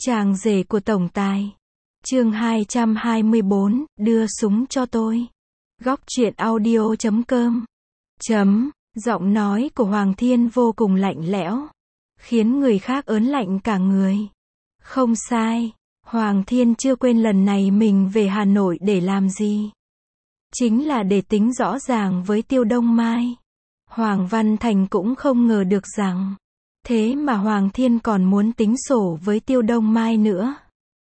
Chàng rể của tổng tài. Chương 224, đưa súng cho tôi. Góc truyện audio.com. Giọng nói của Hoàng Thiên vô cùng lạnh lẽo, khiến người khác ớn lạnh cả người. Không sai, Hoàng Thiên chưa quên lần này mình về Hà Nội để làm gì. Chính là để tính rõ ràng với Tiêu Đông Mai. Hoàng Văn Thành cũng không ngờ được rằng, thế mà Hoàng Thiên còn muốn tính sổ với Tiêu Đông Mai nữa.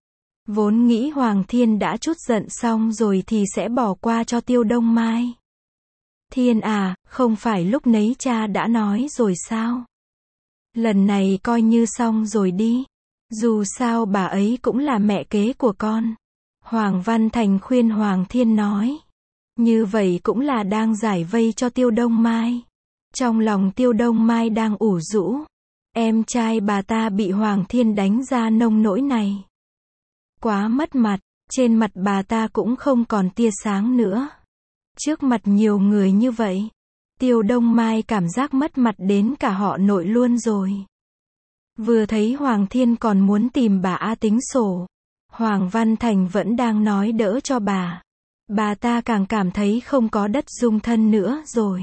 Vốn nghĩ Hoàng Thiên đã trút giận xong rồi thì sẽ bỏ qua cho Tiêu Đông Mai. Thiên à, không phải lúc nấy cha đã nói rồi sao? Lần này coi như xong rồi đi. Dù sao bà ấy cũng là mẹ kế của con. Hoàng Văn Thành khuyên Hoàng Thiên nói. Như vậy cũng là đang giải vây cho Tiêu Đông Mai. Trong lòng Tiêu Đông Mai đang ủ rũ. Em trai bà ta bị Hoàng Thiên đánh ra nông nỗi này. Quá mất mặt, trên mặt bà ta cũng không còn tia sáng nữa. Trước mặt nhiều người như vậy, Tiêu Đông Mai cảm giác mất mặt đến cả họ nội luôn rồi. Vừa thấy Hoàng Thiên còn muốn tìm bà A tính sổ, Hoàng Văn Thành vẫn đang nói đỡ cho bà. Bà ta càng cảm thấy không có đất dung thân nữa rồi.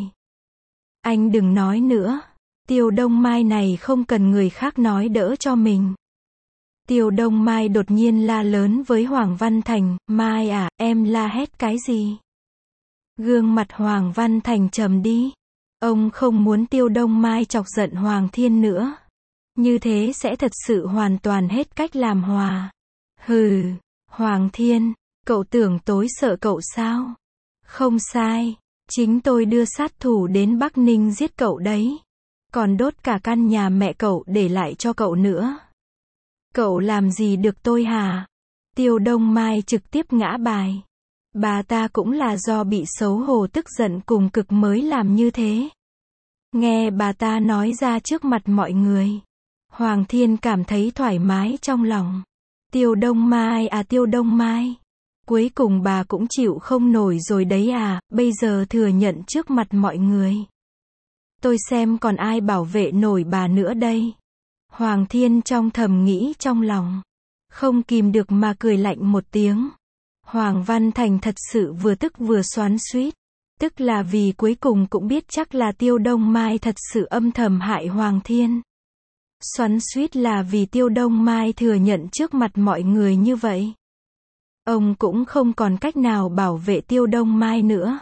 Anh đừng nói nữa, Tiêu Đông Mai này không cần người khác nói đỡ cho mình. Tiêu Đông Mai đột nhiên la lớn với Hoàng Văn Thành, Mai à, em la hét cái gì? Gương mặt Hoàng Văn Thành trầm đi. Ông không muốn Tiêu Đông Mai chọc giận Hoàng Thiên nữa. Như thế sẽ thật sự hoàn toàn hết cách làm hòa. Hừ, Hoàng Thiên, cậu tưởng tối sợ cậu sao? Không sai, chính tôi đưa sát thủ đến Bắc Ninh giết cậu đấy. Còn đốt cả căn nhà mẹ cậu để lại cho cậu nữa. Cậu làm gì được tôi hả? Tiêu Đông Mai trực tiếp ngã bài. Bà ta cũng là do bị xấu hổ tức giận cùng cực mới làm như thế. Nghe bà ta nói ra trước mặt mọi người, Hoàng Thiên cảm thấy thoải mái trong lòng. Tiêu Đông Mai à, Tiêu Đông Mai, cuối cùng bà cũng chịu không nổi rồi đấy à, bây giờ thừa nhận trước mặt mọi người. Tôi xem còn ai bảo vệ nổi bà nữa đây. Hoàng Thiên trong thầm nghĩ trong lòng, không kìm được mà cười lạnh một tiếng. Hoàng Văn Thành thật sự vừa tức vừa xoắn xuýt. Tức là vì cuối cùng cũng biết chắc là Tiêu Đông Mai thật sự âm thầm hại Hoàng Thiên. Xoắn xuýt là vì Tiêu Đông Mai thừa nhận trước mặt mọi người như vậy. Ông cũng không còn cách nào bảo vệ Tiêu Đông Mai nữa.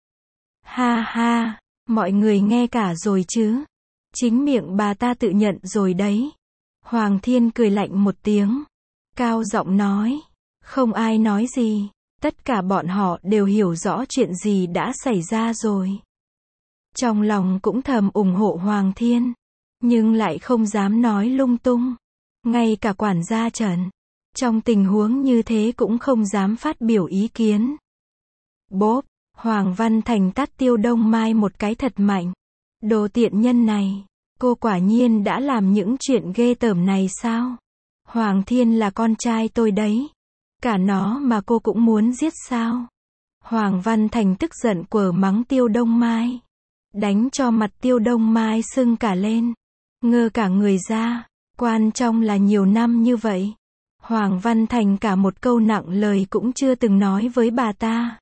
Ha ha, mọi người nghe cả rồi chứ. Chính miệng bà ta tự nhận rồi đấy. Hoàng Thiên cười lạnh một tiếng, cao giọng nói. Không ai nói gì. Tất cả bọn họ đều hiểu rõ chuyện gì đã xảy ra rồi. Trong lòng cũng thầm ủng hộ Hoàng Thiên, nhưng lại không dám nói lung tung. Ngay cả quản gia Trần, trong tình huống như thế cũng không dám phát biểu ý kiến. Bốp, Hoàng Văn Thành tát Tiêu Đông Mai một cái thật mạnh. Đồ tiện nhân này, cô quả nhiên đã làm những chuyện ghê tởm này sao? Hoàng Thiên là con trai tôi đấy. Cả nó mà cô cũng muốn giết sao? Hoàng Văn Thành tức giận quở mắng Tiêu Đông Mai. Đánh cho mặt Tiêu Đông Mai sưng cả lên. Ngơ cả người ra. Quan trọng là nhiều năm như vậy, Hoàng Văn Thành cả một câu nặng lời cũng chưa từng nói với bà ta.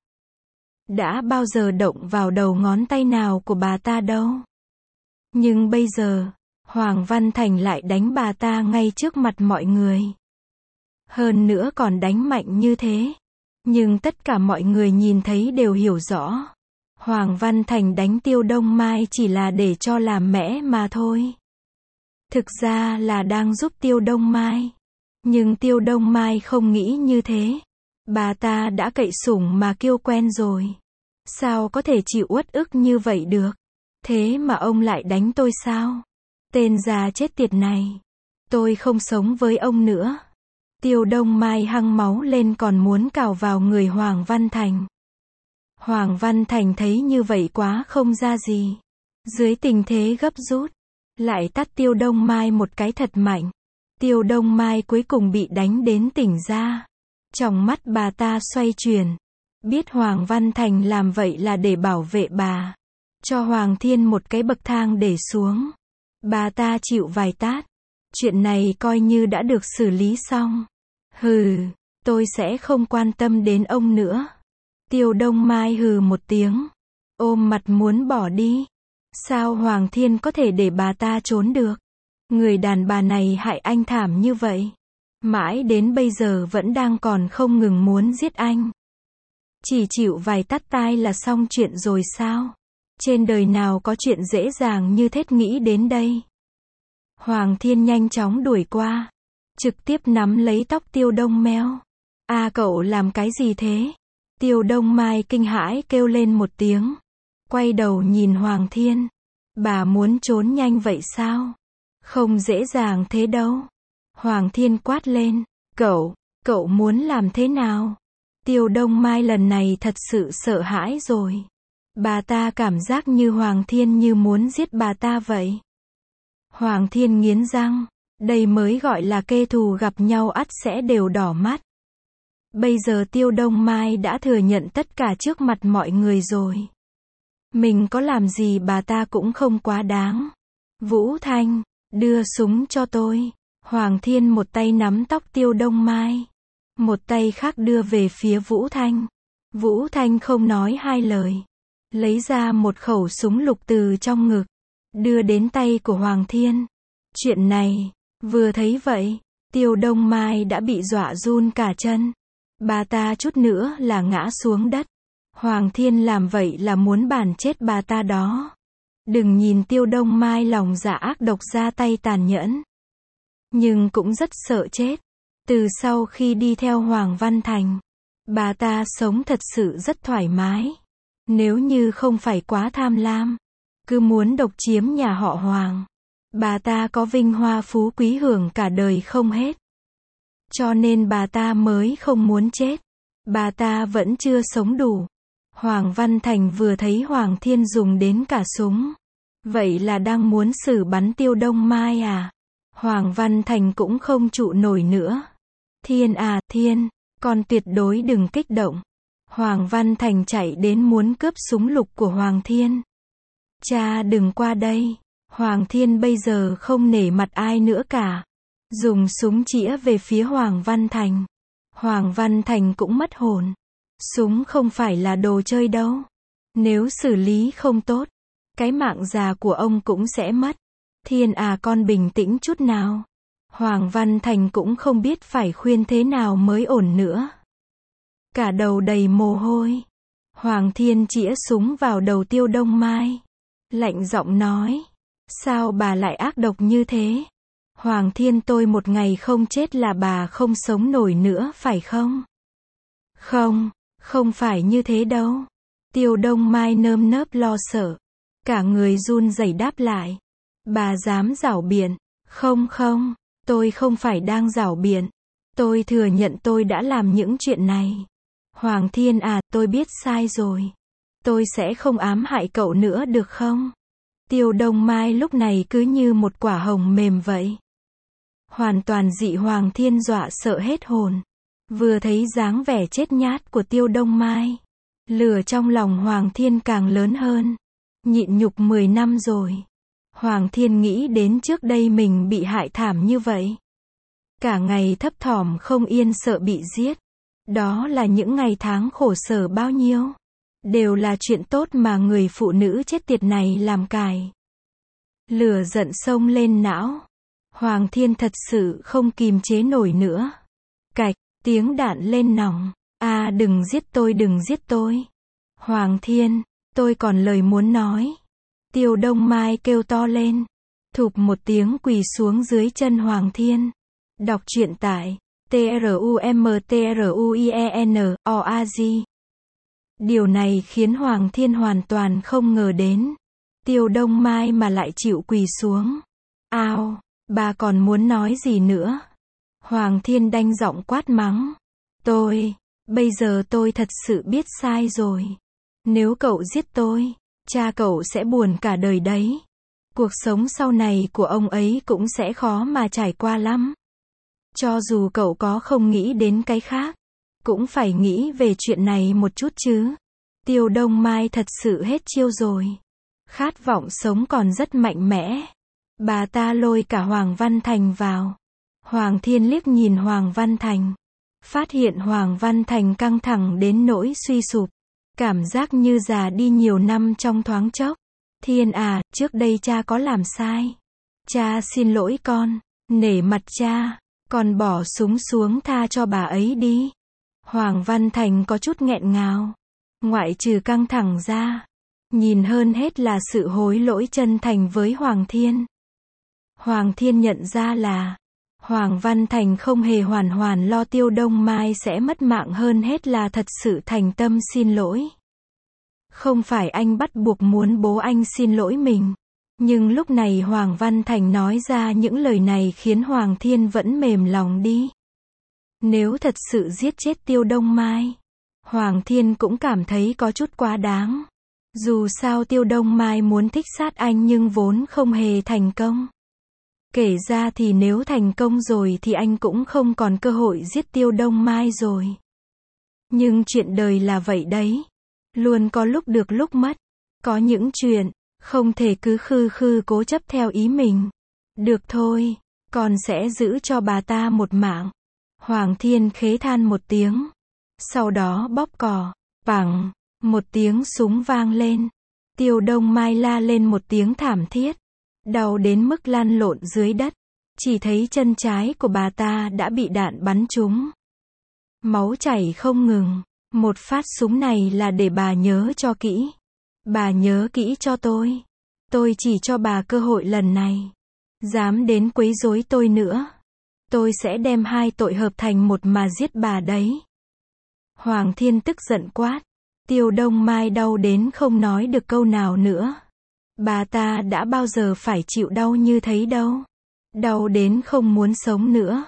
Đã bao giờ động vào đầu ngón tay nào của bà ta đâu. Nhưng bây giờ, Hoàng Văn Thành lại đánh bà ta ngay trước mặt mọi người. Hơn nữa còn đánh mạnh như thế. Nhưng tất cả mọi người nhìn thấy đều hiểu rõ. Hoàng Văn Thành đánh Tiêu Đông Mai chỉ là để cho làm mẽ mà thôi. Thực ra là đang giúp Tiêu Đông Mai. Nhưng Tiêu Đông Mai không nghĩ như thế. Bà ta đã cậy sủng mà kêu quen rồi. Sao có thể chịu uất ức như vậy được? Thế mà ông lại đánh tôi sao? Tên già chết tiệt này. Tôi không sống với ông nữa. Tiêu Đông Mai hăng máu lên còn muốn cào vào người Hoàng Văn Thành. Hoàng Văn Thành thấy như vậy quá không ra gì. Dưới tình thế gấp rút, lại tát Tiêu Đông Mai một cái thật mạnh. Tiêu Đông Mai cuối cùng bị đánh đến tỉnh ra. Trong mắt bà ta xoay chuyển. Biết Hoàng Văn Thành làm vậy là để bảo vệ bà. Cho Hoàng Thiên một cái bậc thang để xuống. Bà ta chịu vài tát. Chuyện này coi như đã được xử lý xong. Hừ, tôi sẽ không quan tâm đến ông nữa. Tiêu Đông Mai hừ một tiếng, ôm mặt muốn bỏ đi. Sao Hoàng Thiên có thể để bà ta trốn được? Người đàn bà này hại anh thảm như vậy. Mãi đến bây giờ vẫn đang còn không ngừng muốn giết anh. Chỉ chịu vài tát tai là xong chuyện rồi sao? Trên đời nào có chuyện dễ dàng như thế, nghĩ đến đây. Hoàng Thiên nhanh chóng đuổi qua, trực tiếp nắm lấy tóc Tiêu Đông Meo. À, cậu làm cái gì thế? Tiêu Đông Mai kinh hãi kêu lên một tiếng, quay đầu nhìn Hoàng Thiên. Bà muốn trốn nhanh vậy sao? Không dễ dàng thế đâu. Hoàng Thiên quát lên, cậu muốn làm thế nào? Tiêu Đông Mai lần này thật sự sợ hãi rồi. Bà ta cảm giác như Hoàng Thiên như muốn giết bà ta vậy. Hoàng Thiên nghiến răng, đây mới gọi là kẻ thù gặp nhau ắt sẽ đều đỏ mắt. Bây giờ Tiêu Đông Mai đã thừa nhận tất cả trước mặt mọi người rồi. Mình có làm gì bà ta cũng không quá đáng. Vũ Thanh, đưa súng cho tôi. Hoàng Thiên một tay nắm tóc Tiêu Đông Mai, một tay khác đưa về phía Vũ Thanh. Vũ Thanh không nói hai lời, lấy ra một khẩu súng lục từ trong ngực, đưa đến tay của Hoàng Thiên. Chuyện này, vừa thấy vậy, Tiêu Đông Mai đã bị dọa run cả chân. Bà ta chút nữa là ngã xuống đất. Hoàng Thiên làm vậy là muốn bản chết bà ta đó. Đừng nhìn Tiêu Đông Mai lòng dạ ác độc, ra tay tàn nhẫn, nhưng cũng rất sợ chết. Từ sau khi đi theo Hoàng Văn Thành, bà ta sống thật sự rất thoải mái. Nếu như không phải quá tham lam, cứ muốn độc chiếm nhà họ Hoàng, bà ta có vinh hoa phú quý hưởng cả đời không hết. Cho nên bà ta mới không muốn chết. Bà ta vẫn chưa sống đủ. Hoàng Văn Thành vừa thấy Hoàng Thiên dùng đến cả súng, vậy là đang muốn xử bắn Tiêu Đông Mai à? Hoàng Văn Thành cũng không trụ nổi nữa. Thiên à, Thiên, con tuyệt đối đừng kích động. Hoàng Văn Thành chạy đến muốn cướp súng lục của Hoàng Thiên. Cha đừng qua đây. Hoàng Thiên bây giờ không nể mặt ai nữa cả. Dùng súng chĩa về phía Hoàng Văn Thành. Hoàng Văn Thành cũng mất hồn. Súng không phải là đồ chơi đâu. Nếu xử lý không tốt, cái mạng già của ông cũng sẽ mất. Thiên à, con bình tĩnh chút nào. Hoàng Văn Thành cũng không biết phải khuyên thế nào mới ổn nữa. Cả đầu đầy mồ hôi. Hoàng Thiên chĩa súng vào đầu Tiêu Đông Mai, lạnh giọng nói, sao bà lại ác độc như thế? Hoàng Thiên, tôi một ngày không chết là bà không sống nổi nữa phải không? Không phải như thế đâu. Tiêu Đông Mai nơm nớp lo sợ, cả người run rẩy đáp lại. Bà dám giảo biện? Không, tôi không phải đang giảo biện. Tôi thừa nhận tôi đã làm những chuyện này. Hoàng Thiên à, tôi biết sai rồi. Tôi sẽ không ám hại cậu nữa được không? Tiêu Đông Mai lúc này cứ như một quả hồng mềm vậy. Hoàn toàn dị. Hoàng Thiên dọa sợ hết hồn. Vừa thấy dáng vẻ chết nhát của Tiêu Đông Mai, lửa trong lòng Hoàng Thiên càng lớn hơn. Nhịn nhục 10 năm rồi. Hoàng Thiên nghĩ đến trước đây mình bị hại thảm như vậy. Cả ngày thấp thỏm không yên sợ bị giết. Đó là những ngày tháng khổ sở bao nhiêu. Đều là chuyện tốt mà người phụ nữ chết tiệt này làm cài. Lửa giận xông lên não. Hoàng Thiên thật sự không kìm chế nổi nữa. Cạch, tiếng đạn lên nòng. À, đừng giết tôi, đừng giết tôi. Hoàng Thiên, tôi còn lời muốn nói. Tiêu Đông Mai kêu to lên. Thụp một tiếng quỳ xuống dưới chân Hoàng Thiên. Đọc truyện tại trumtruien.org. Điều này khiến Hoàng Thiên hoàn toàn không ngờ đến. Tiêu Đông Mai mà lại chịu quỳ xuống. Ao, bà còn muốn nói gì nữa? Hoàng Thiên đanh giọng quát mắng. Bây giờ tôi thật sự biết sai rồi. Nếu cậu giết tôi, cha cậu sẽ buồn cả đời đấy. Cuộc sống sau này của ông ấy cũng sẽ khó mà trải qua lắm. Cho dù cậu có không nghĩ đến cái khác, cũng phải nghĩ về chuyện này một chút chứ. Tiêu Đông Mai thật sự hết chiêu rồi. Khát vọng sống còn rất mạnh mẽ. Bà ta lôi cả Hoàng Văn Thành vào. Hoàng Thiên liếc nhìn Hoàng Văn Thành. Phát hiện Hoàng Văn Thành căng thẳng đến nỗi suy sụp. Cảm giác như già đi nhiều năm trong thoáng chốc. Thiên à, trước đây cha có làm sai. Cha xin lỗi con. Nể mặt cha, con bỏ súng xuống tha cho bà ấy đi. Hoàng Văn Thành có chút nghẹn ngào. Ngoại trừ căng thẳng ra, nhìn hơn hết là sự hối lỗi chân thành với Hoàng Thiên. Hoàng Thiên nhận ra là Hoàng Văn Thành không hề hoàn lo Tiêu Đông Mai sẽ mất mạng, hơn hết là thật sự thành tâm xin lỗi. Không phải anh bắt buộc muốn bố anh xin lỗi mình. Nhưng lúc này Hoàng Văn Thành nói ra những lời này khiến Hoàng Thiên vẫn mềm lòng đi. Nếu thật sự giết chết Tiêu Đông Mai, Hoàng Thiên cũng cảm thấy có chút quá đáng. Dù sao Tiêu Đông Mai muốn thích sát anh nhưng vốn không hề thành công. Kể ra thì nếu thành công rồi thì anh cũng không còn cơ hội giết Tiêu Đông Mai rồi. Nhưng chuyện đời là vậy đấy. Luôn có lúc được lúc mất. Có những chuyện không thể cứ khư khư cố chấp theo ý mình. Được thôi, con sẽ giữ cho bà ta một mạng. Hoàng Thiên khế than một tiếng. Sau đó bóp cò. Pẳng, một tiếng súng vang lên. Tiêu Đông Mai la lên một tiếng thảm thiết. Đau đến mức lăn lộn dưới đất. Chỉ thấy chân trái của bà ta đã bị đạn bắn trúng. Máu chảy không ngừng. Một phát súng này là để bà nhớ cho kỹ. Bà nhớ kỹ cho tôi. Tôi chỉ cho bà cơ hội lần này. Dám đến quấy rối tôi nữa, tôi sẽ đem hai tội hợp thành một mà giết bà đấy. Hoàng Thiên tức giận quát. Tiêu Đông Mai đau đến không nói được câu nào nữa. Bà ta đã bao giờ phải chịu đau như thế đâu. Đau đến không muốn sống nữa.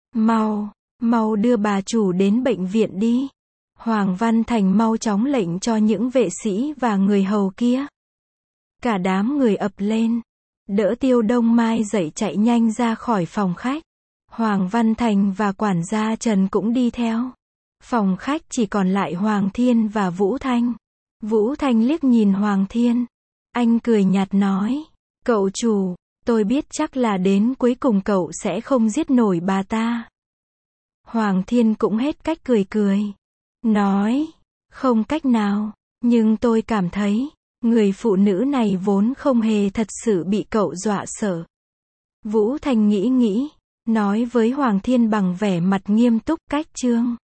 Mau đưa bà chủ đến bệnh viện đi. Hoàng Văn Thành mau chóng lệnh cho những vệ sĩ và người hầu kia. Cả đám người ập lên, đỡ Tiêu Đông Mai dậy chạy nhanh ra khỏi phòng khách. Hoàng Văn Thành và quản gia Trần cũng đi theo. Phòng khách chỉ còn lại Hoàng Thiên và Vũ Thanh. Vũ Thanh liếc nhìn Hoàng Thiên. Anh cười nhạt nói, cậu chủ, tôi biết chắc là đến cuối cùng cậu sẽ không giết nổi bà ta. Hoàng Thiên cũng hết cách cười. Nói, không cách nào, nhưng tôi cảm thấy, người phụ nữ này vốn không hề thật sự bị cậu dọa sợ. Vũ Thanh nghĩ, nói với Hoàng Thiên bằng vẻ mặt nghiêm túc, cách chương.